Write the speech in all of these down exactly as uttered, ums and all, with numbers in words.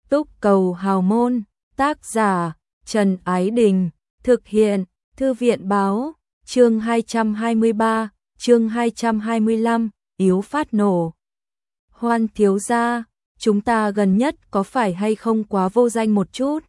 Túc Cầu Hào Môn, tác giả Trần Ái Đình, thực hiện Thư viện Báo, chương hai trăm hai mươi ba, chương hai trăm hai mươi lăm, yếu phát nổ. Hoan thiếu gia, chúng ta gần nhất có phải hay không quá vô danh một chút?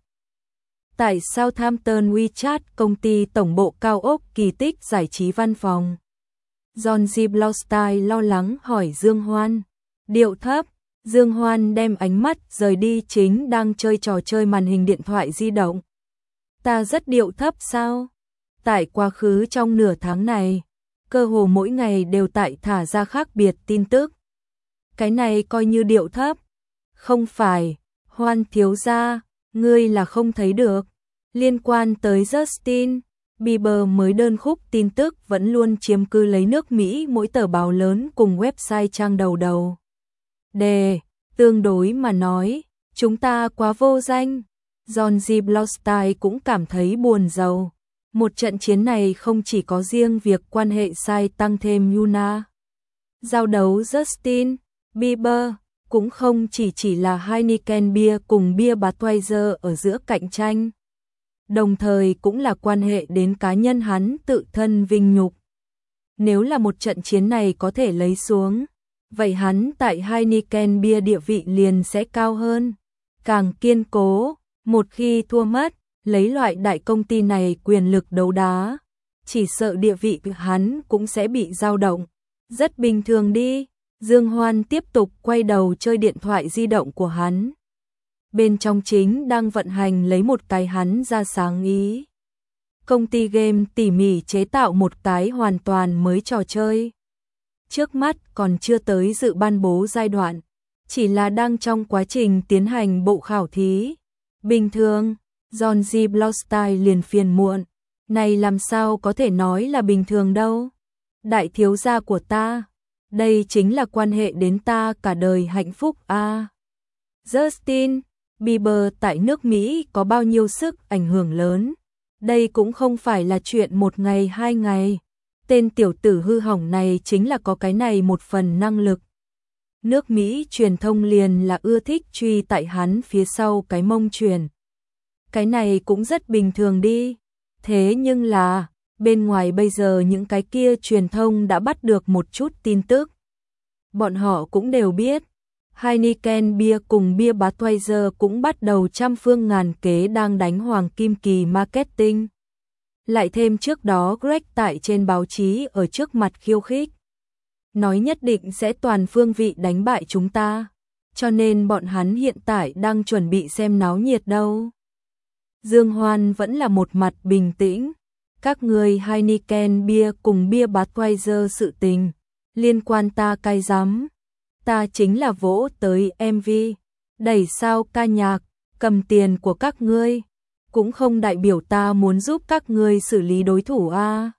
Tại Southampton WeChat, công ty tổng bộ cao ốc Kỳ Tích giải trí văn phòng. John G. Blaustein lo lắng hỏi Dương Hoan. Điệu thấp, Dương Hoan đem ánh mắt rời đi chính đang chơi trò chơi màn hình điện thoại di động. Ta rất điệu thấp sao? Tại quá khứ trong nửa tháng này, cơ hồ mỗi ngày đều tại thả ra khác biệt tin tức. Cái này coi như điệu thấp. Không phải, Hoan thiếu gia, ngươi là không thấy được. Liên quan tới Justin Bieber mới đơn khúc tin tức vẫn luôn chiếm cứ lấy nước Mỹ mỗi tờ báo lớn cùng website trang đầu đầu. Đề, tương đối mà nói, chúng ta quá vô danh. John G. Blaustein cũng cảm thấy buồn rầu. Một trận chiến này không chỉ có riêng việc quan hệ sai tăng thêm Yuna. Giao đấu Justin Bieber cũng không chỉ chỉ là Heineken Beer cùng bia Budweiser ở giữa cạnh tranh. Đồng thời cũng là quan hệ đến cá nhân hắn tự thân vinh nhục. Nếu là một trận chiến này có thể lấy xuống, vậy hắn tại Heineken Beer địa vị liền sẽ cao hơn, càng kiên cố. Một khi thua mất, lấy loại đại công ty này quyền lực đấu đá, chỉ sợ địa vị của hắn cũng sẽ bị dao động. Rất bình thường đi. Dương Hoan tiếp tục quay đầu chơi điện thoại di động của hắn. Bên trong chính đang vận hành lấy một cái hắn ra sáng ý. Công ty game tỉ mỉ chế tạo một cái hoàn toàn mới trò chơi. Trước mắt còn chưa tới dự ban bố giai đoạn, chỉ là đang trong quá trình tiến hành bộ khảo thí. Bình thường, John G. Blaustein liền phiền muộn. Này làm sao có thể nói là bình thường đâu. Đại thiếu gia của ta, đây chính là quan hệ đến ta cả đời hạnh phúc a. À. Justin Bieber tại nước Mỹ có bao nhiêu sức ảnh hưởng lớn. Đây cũng không phải là chuyện một ngày hai ngày. Tên tiểu tử hư hỏng này chính là có cái này một phần năng lực. Nước Mỹ truyền thông liền là ưa thích truy tại hắn phía sau cái mông truyền. Cái này cũng rất bình thường đi. Thế nhưng là, bên ngoài bây giờ những cái kia truyền thông đã bắt được một chút tin tức. Bọn họ cũng đều biết, Heineken Beer cùng bia Budweiser cũng bắt đầu trăm phương ngàn kế đang đánh hoàng kim kỳ marketing. Lại thêm trước đó Greg tại trên báo chí ở trước mặt khiêu khích. Nói nhất định sẽ toàn phương vị đánh bại chúng ta. Cho nên bọn hắn hiện tại đang chuẩn bị xem náo nhiệt đâu. Dương Hoan vẫn là một mặt bình tĩnh. Các người Heineken Beer cùng bia Budweiser sự tình, liên quan ta cay rắm. Ta chính là vỗ tới em vê, đẩy sao ca nhạc, cầm tiền của các ngươi, cũng không đại biểu ta muốn giúp các ngươi xử lý đối thủ a. À.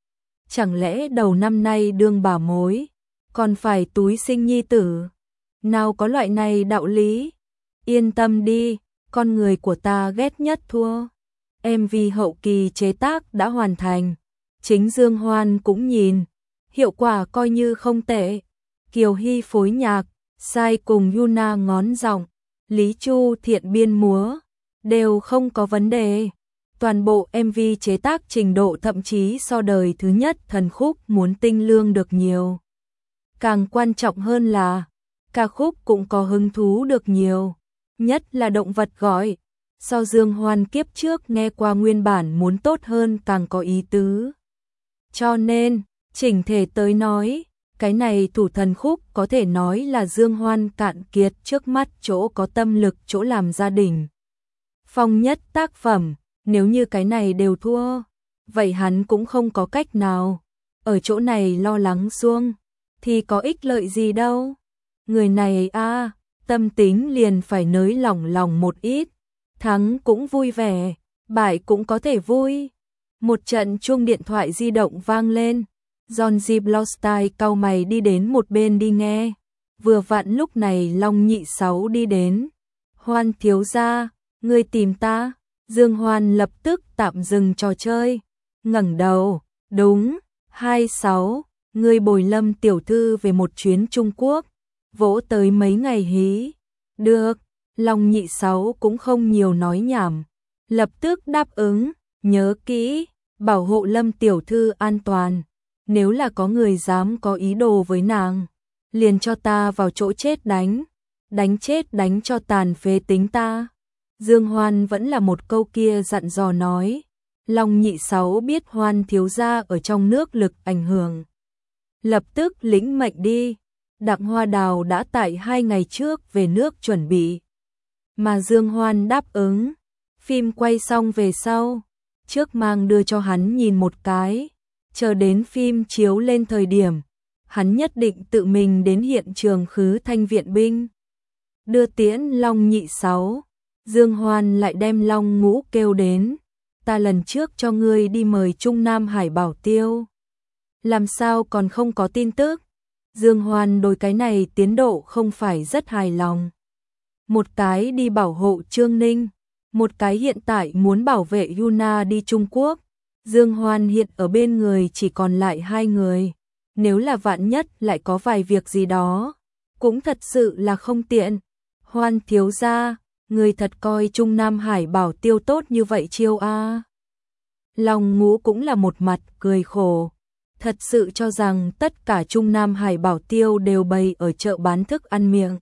Chẳng lẽ đầu năm nay đương bà mối, còn phải túi sinh nhi tử? Nào có loại này đạo lý? Yên tâm đi, con người của ta ghét nhất thua. em vê hậu kỳ chế tác đã hoàn thành, chính Dương Hoan cũng nhìn, hiệu quả coi như không tệ. Kiều Hy phối nhạc, Sai cùng Yuna ngón giọng, Lý Chu thiện biên múa, đều không có vấn đề. Toàn bộ em vê chế tác trình độ thậm chí so đời thứ nhất thần khúc muốn tinh lương được nhiều. Càng quan trọng hơn là, ca khúc cũng có hứng thú được nhiều, nhất là động vật gọi. So Dương Hoan kiếp trước nghe qua nguyên bản muốn tốt hơn càng có ý tứ. Cho nên, chỉnh thể tới nói, cái này thủ thần khúc có thể nói là Dương Hoan cạn kiệt trước mắt chỗ có tâm lực chỗ làm gia đình. Phong nhất tác phẩm, nếu như cái này đều thua, vậy hắn cũng không có cách nào. Ở chỗ này lo lắng xuông, thì có ích lợi gì đâu. Người này a à, tâm tính liền phải nới lỏng lòng một ít. Thắng cũng vui vẻ, bại cũng có thể vui. Một trận chuông điện thoại di động vang lên. John G. Blaustein cau mày đi đến một bên đi nghe. Vừa vặn lúc này Long Nhị Sáu đi đến. Hoan thiếu gia, ngươi tìm ta. Dương Hoan lập tức tạm dừng trò chơi. Ngẩng đầu, đúng, hai sáu, ngươi bồi Lâm tiểu thư về một chuyến Trung Quốc. Vỗ tới mấy ngày hí. Được, Long Nhị Sáu cũng không nhiều nói nhảm, lập tức đáp ứng, nhớ kỹ, bảo hộ Lâm tiểu thư an toàn, nếu là có người dám có ý đồ với nàng, liền cho ta vào chỗ chết đánh, đánh chết đánh cho tàn phế tính ta. Dương Hoan vẫn là một câu kia dặn dò nói. Long Nhị Sáu biết Hoan thiếu gia ở trong nước lực ảnh hưởng, lập tức lĩnh mệnh đi. Đặng Hoa Đào đã tại hai ngày trước về nước chuẩn bị, mà Dương Hoan đáp ứng. Phim quay xong về sau, trước mang đưa cho hắn nhìn một cái, chờ đến phim chiếu lên thời điểm, hắn nhất định tự mình đến hiện trường khứ thanh viện binh, đưa tiễn Long Nhị Sáu. Dương Hoan lại đem Long Ngũ kêu đến, ta lần trước cho ngươi đi mời Trung Nam Hải Bảo Tiêu, làm sao còn không có tin tức? Dương Hoan đối cái này tiến độ không phải rất hài lòng. Một cái đi bảo hộ Trương Ninh, một cái hiện tại muốn bảo vệ Yuna đi Trung Quốc. Dương Hoan hiện ở bên người chỉ còn lại hai người, nếu là vạn nhất lại có vài việc gì đó, cũng thật sự là không tiện. Hoan thiếu gia, người thật coi Trung Nam Hải Bảo Tiêu tốt như vậy chiêu a? Long Ngũ cũng là một mặt cười khổ, thật sự cho rằng tất cả Trung Nam Hải Bảo Tiêu đều bày ở chợ bán thức ăn miệng,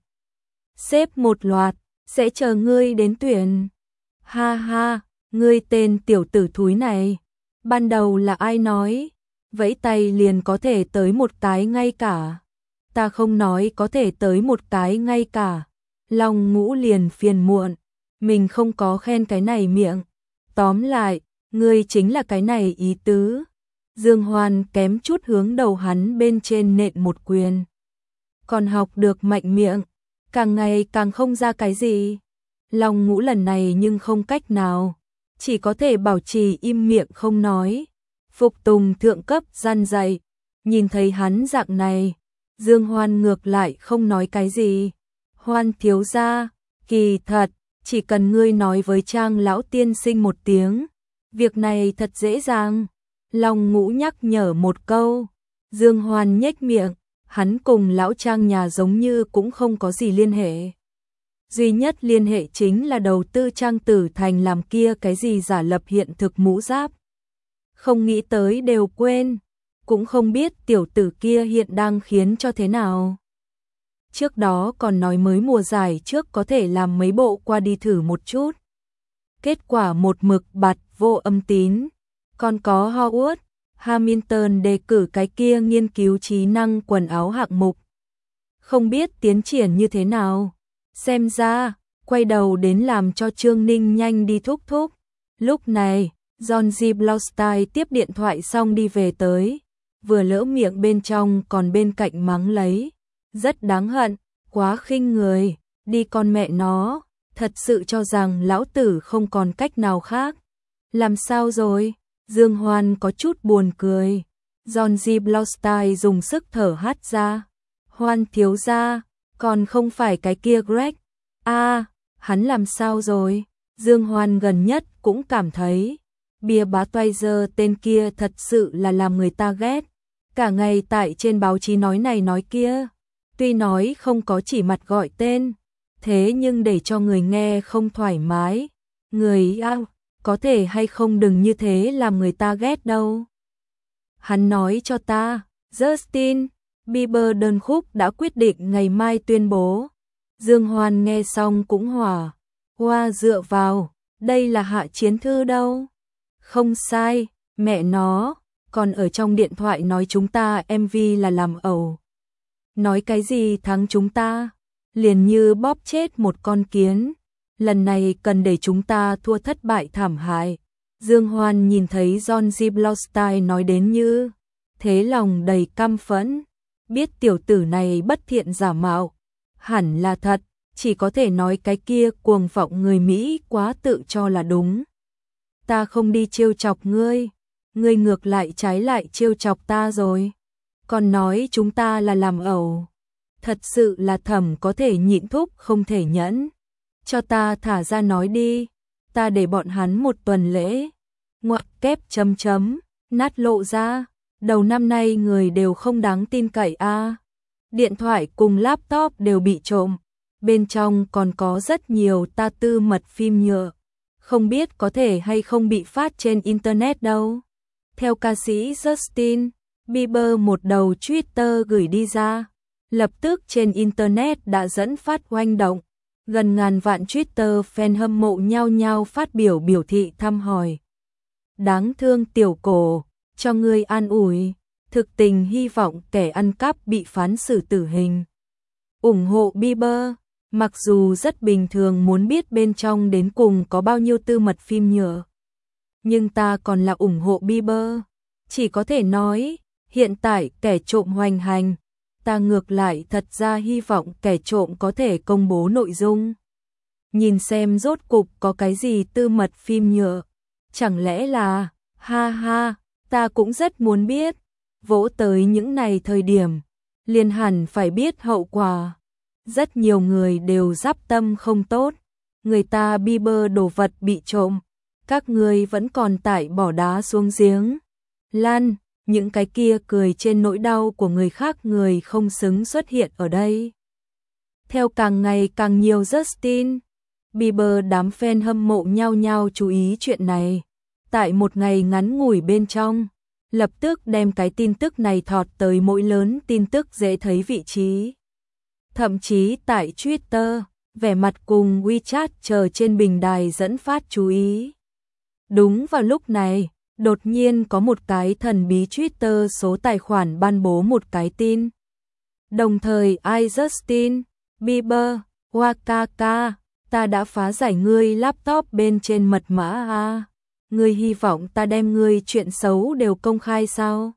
xếp một loạt, sẽ chờ ngươi đến tuyển. Ha ha, ngươi tên tiểu tử thúi này, ban đầu là ai nói, vẫy tay liền có thể tới một cái ngay cả. Ta không nói có thể tới một cái ngay cả. Long Ngũ liền phiền muộn, mình không có khen cái này miệng. Tóm lại, ngươi chính là cái này ý tứ. Dương Hoan kém chút hướng đầu hắn bên trên nện một quyền. Còn học được mạnh miệng, càng ngày càng không ra cái gì. Long Ngũ lần này nhưng không cách nào, chỉ có thể bảo trì im miệng không nói. Phục tùng thượng cấp gian dạy, nhìn thấy hắn dạng này, Dương Hoan ngược lại không nói cái gì. Hoan thiếu gia, kỳ thật, chỉ cần ngươi nói với Trang lão tiên sinh một tiếng, việc này thật dễ dàng. Long Ngũ nhắc nhở một câu, Dương Hoan nhếch miệng, hắn cùng lão Trang nhà giống như cũng không có gì liên hệ. Duy nhất liên hệ chính là đầu tư Trang Tử Thành làm kia cái gì giả lập hiện thực mũ giáp. Không nghĩ tới đều quên, cũng không biết tiểu tử kia hiện đang khiến cho thế nào. Trước đó còn nói mới mùa giải trước có thể làm mấy bộ qua đi thử một chút. Kết quả một mực bạt vô âm tín. Còn có Howard, Hamilton đề cử cái kia nghiên cứu trí năng quần áo hạng mục. Không biết tiến triển như thế nào. Xem ra, quay đầu đến làm cho Trương Ninh nhanh đi thúc thúc. Lúc này, John G. Blaustein tiếp điện thoại xong đi về tới. Vừa lỡ miệng bên trong còn bên cạnh mắng lấy. Rất đáng hận, quá khinh người, đi con mẹ nó, thật sự cho rằng lão tử không còn cách nào khác. Làm sao rồi? Dương Hoan có chút buồn cười. John G. Blaustein dùng sức thở hắt ra. Hoan thiếu gia, còn không phải cái kia Greg. A, hắn làm sao rồi? Dương Hoan gần nhất cũng cảm thấy bia bá toai giờ tên kia thật sự là làm người ta ghét. Cả ngày tại trên báo chí nói này nói kia. Tuy nói không có chỉ mặt gọi tên, thế nhưng để cho người nghe không thoải mái. Người ao, có thể hay không đừng như thế làm người ta ghét đâu. Hắn nói cho ta, Justin Bieber đơn khúc đã quyết định ngày mai tuyên bố. Dương Hoan nghe xong cũng hỏa. Hoa dựa vào, đây là hạ chiến thư đâu. Không sai, mẹ nó, còn ở trong điện thoại nói chúng ta em vê là làm ẩu. Nói cái gì thắng chúng ta, liền như bóp chết một con kiến. Lần này cần để chúng ta thua thất bại thảm hại. Dương Hoan nhìn thấy John G. Blaustein nói đến như thế lòng đầy căm phẫn. Biết tiểu tử này bất thiện giả mạo, hẳn là thật, chỉ có thể nói cái kia cuồng vọng người Mỹ quá tự cho là đúng. Ta không đi trêu chọc ngươi, ngươi ngược lại trái lại trêu chọc ta rồi. Còn nói chúng ta là làm ẩu. Thật sự là Thẩm có thể nhịn thúc không thể nhẫn. Cho ta thả ra nói đi, ta để bọn hắn một tuần lễ. Ngoặc kép chấm chấm, nát lộ ra, đầu năm nay người đều không đáng tin cậy a. Điện thoại cùng laptop đều bị trộm, bên trong còn có rất nhiều ta tư mật phim nhựa, không biết có thể hay không bị phát trên Internet đâu. Theo ca sĩ Justin Bieber một đầu Twitter gửi đi ra, lập tức trên Internet đã dẫn phát oanh động. Gần ngàn vạn Twitter fan hâm mộ nhao nhao phát biểu biểu thị thăm hỏi. Đáng thương tiểu cổ, cho ngươi an ủi, thực tình hy vọng kẻ ăn cắp bị phán xử tử hình. Ủng hộ Bieber, mặc dù rất bình thường muốn biết bên trong đến cùng có bao nhiêu tư mật phim nhựa. Nhưng ta còn là ủng hộ Bieber, chỉ có thể nói, hiện tại kẻ trộm hoành hành. Ta ngược lại thật ra hy vọng kẻ trộm có thể công bố nội dung. Nhìn xem rốt cục có cái gì tư mật phim nhựa. Chẳng lẽ là, ha ha, ta cũng rất muốn biết. Vỗ tới những này thời điểm, liền hẳn phải biết hậu quả. Rất nhiều người đều giáp tâm không tốt. Người ta Bieber đồ vật bị trộm. Các người vẫn còn tải bỏ đá xuống giếng. Lan, những cái kia cười trên nỗi đau của người khác người không xứng xuất hiện ở đây. Theo càng ngày càng nhiều Justin Bieber đám fan hâm mộ nhao nhao chú ý chuyện này. Tại một ngày ngắn ngủi bên trong, lập tức đem cái tin tức này thọt tới mỗi lớn tin tức dễ thấy vị trí. Thậm chí tại Twitter, vẻ mặt cùng WeChat chờ trên bình đài dẫn phát chú ý. Đúng vào lúc này, đột nhiên có một cái thần bí Twitter số tài khoản ban bố một cái tin. Đồng thời I Justin Bieber, Wakaka, ta đã phá giải ngươi laptop bên trên mật mã a. Ngươi hy vọng ta đem ngươi chuyện xấu đều công khai sao?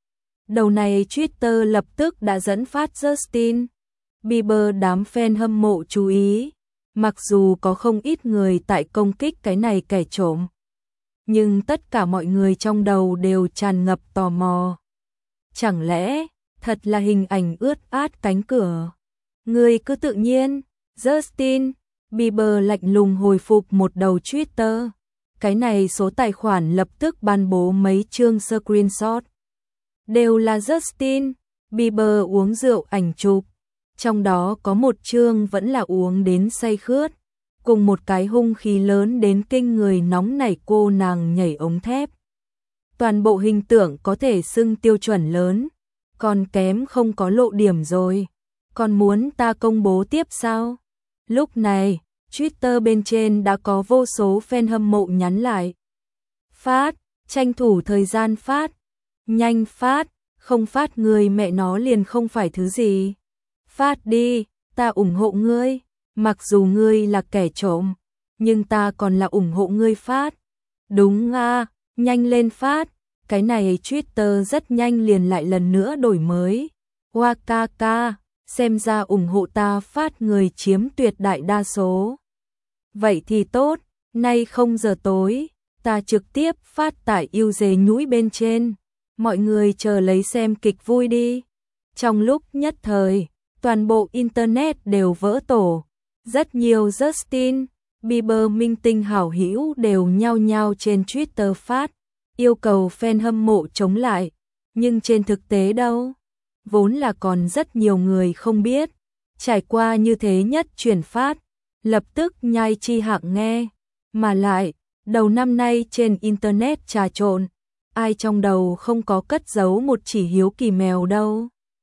Đầu này Twitter lập tức đã dẫn phát Justin Bieber đám fan hâm mộ chú ý. Mặc dù có không ít người tại công kích cái này kẻ trộm, nhưng tất cả mọi người trong đầu đều tràn ngập tò mò. Chẳng lẽ, thật là hình ảnh ướt át cánh cửa? Ngươi cứ tự nhiên. Justin Bieber lạnh lùng hồi phục một đầu Twitter. Cái này số tài khoản lập tức ban bố mấy chương screenshot. Đều là Justin Bieber uống rượu ảnh chụp. Trong đó có một chương vẫn là uống đến say khướt, cùng một cái hung khí lớn đến kinh người nóng nảy cô nàng nhảy ống thép. Toàn bộ hình tượng có thể xưng tiêu chuẩn lớn, còn kém không có lộ điểm rồi. Còn muốn ta công bố tiếp sao? Lúc này, Twitter bên trên đã có vô số fan hâm mộ nhắn lại. Phát, tranh thủ thời gian phát, nhanh phát, không phát người mẹ nó liền không phải thứ gì. Phát đi, ta ủng hộ ngươi, mặc dù ngươi là kẻ trộm, nhưng ta còn là ủng hộ ngươi phát. Đúng à, nhanh lên phát, cái này Twitter rất nhanh liền lại lần nữa đổi mới. Wakaka, xem ra ủng hộ ta phát người chiếm tuyệt đại đa số. Vậy thì tốt, nay không giờ tối, ta trực tiếp phát tại yêu dề nhũi bên trên. Mọi người chờ lấy xem kịch vui đi. Trong lúc nhất thời, toàn bộ Internet đều vỡ tổ. Rất nhiều Justin Bieber minh tinh hảo hữu đều nhao nhao trên Twitter phát, yêu cầu fan hâm mộ chống lại. Nhưng trên thực tế đâu? Vốn là còn rất nhiều người không biết. Trải qua như thế nhất chuyển phát, lập tức nhai chi hạng nghe. Mà lại, đầu năm nay trên Internet trà trộn, ai trong đầu không có cất giấu một chỉ hiếu kỳ mèo đâu.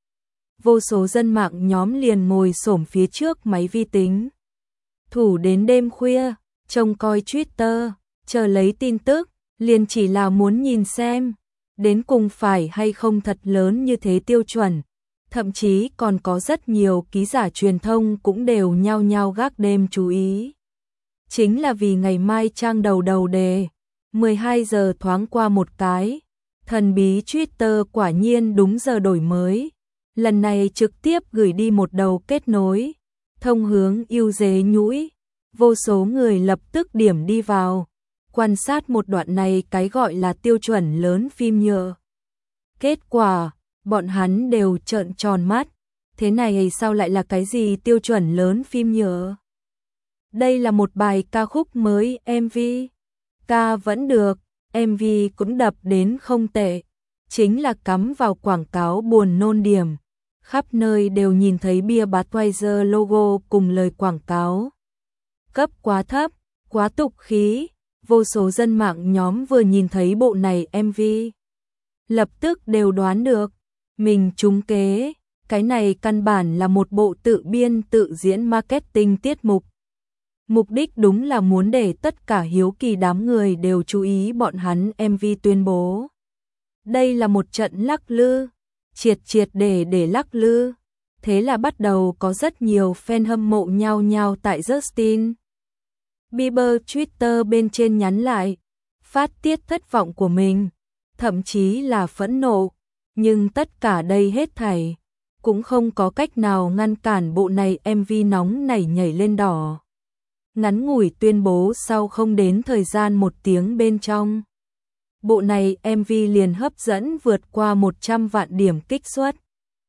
Vô số dân mạng nhóm liền ngồi xổm phía trước máy vi tính. Thủ đến đêm khuya, trông coi Twitter, chờ lấy tin tức, liền chỉ là muốn nhìn xem, đến cùng phải hay không thật lớn như thế tiêu chuẩn. Thậm chí còn có rất nhiều ký giả truyền thông cũng đều nhao nhao gác đêm chú ý. Chính là vì ngày mai trang đầu đầu đề, mười hai giờ thoáng qua một cái, thần bí Twitter quả nhiên đúng giờ đổi mới. Lần này trực tiếp gửi đi một đầu kết nối, thông hướng yêu dế nhũi. Vô số người lập tức điểm đi vào, quan sát một đoạn này cái gọi là tiêu chuẩn lớn phim nhựa. Kết quả, bọn hắn đều trợn tròn mắt, thế này sao lại là cái gì tiêu chuẩn lớn phim nhựa? Đây là một bài ca khúc mới em vê, ca vẫn được, em vê cũng đập đến không tệ, chính là cắm vào quảng cáo buồn nôn điểm. khắp nơi đều nhìn thấy bia Budweiser logo cùng lời quảng cáo. Cấp quá thấp, quá tục khí, vô số dân mạng nhóm vừa nhìn thấy bộ này em vê. Lập tức đều đoán được, mình trúng kế, cái này căn bản là một bộ tự biên tự diễn marketing tiết mục. Mục đích đúng là muốn để tất cả hiếu kỳ đám người đều chú ý bọn hắn em vê tuyên bố. Đây là một trận lắc lư, triệt triệt để để lắc lư. Thế là bắt đầu có rất nhiều fan hâm mộ nhao nhao tại Justin Bieber Twitter bên trên nhắn lại, phát tiết thất vọng của mình, thậm chí là phẫn nộ. Nhưng tất cả đây hết thảy cũng không có cách nào ngăn cản bộ này em vê nóng nảy nhảy lên đỏ. Ngắn ngủi tuyên bố sau không đến thời gian một tiếng bên trong, bộ này em vê liền hấp dẫn vượt qua một trăm vạn điểm kích suất.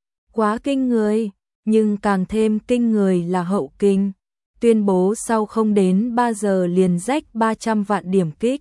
Quá kinh người, nhưng càng thêm kinh người là hậu kinh. Tuyên bố sau không đến ba giờ liền rách ba trăm vạn điểm kích.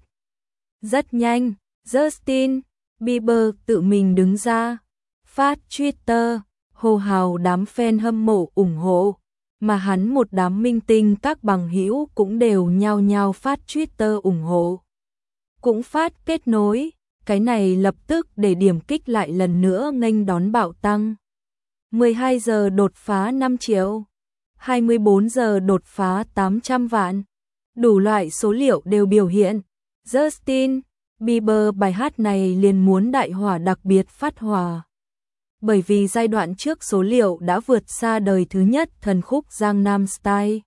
Rất nhanh, Justin Bieber tự mình đứng ra, phát Twitter, hô hào đám fan hâm mộ ủng hộ, mà hắn một đám minh tinh các bằng hữu cũng đều nhao nhao phát Twitter ủng hộ. Cũng phát kết nối, cái này lập tức để điểm kích lại lần nữa nghênh đón bạo tăng. mười hai giờ đột phá năm triệu, hai mươi bốn giờ đột phá tám trăm vạn. Đủ loại số liệu đều biểu hiện, Justin Bieber bài hát này liền muốn đại hỏa đặc biệt phát hỏa. Bởi vì giai đoạn trước số liệu đã vượt xa đời thứ nhất thần khúc Gangnam Style.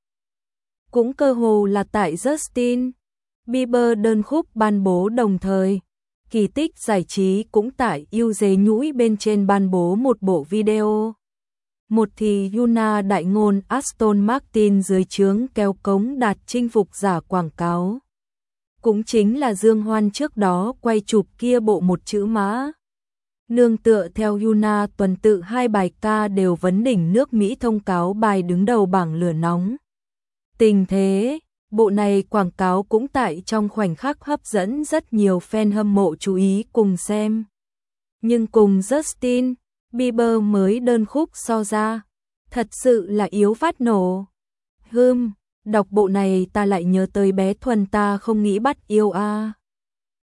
Cũng cơ hồ là tại Justin Bieber đơn khúc ban bố đồng thời, Kỳ Tích Giải trí cũng tại yêu dế nhũi bên trên ban bố một bộ video. Một thì Yuna đại ngôn Aston Martin dưới trướng kéo cống đạt chinh phục giả quảng cáo. Cũng chính là Dương Hoan trước đó quay chụp kia bộ một chữ mã. Nương tựa theo Yuna tuần tự hai bài ca đều vấn đỉnh nước Mỹ thông cáo bài đứng đầu bảng lửa nóng. Tình thế, bộ này quảng cáo cũng tại trong khoảnh khắc hấp dẫn rất nhiều fan hâm mộ chú ý cùng xem. Nhưng cùng Justin Bieber mới đơn khúc so ra, thật sự là yếu phát nổ. Hừm, đọc bộ này ta lại nhớ tới bé Thuần ta không nghĩ bắt yêu a. À.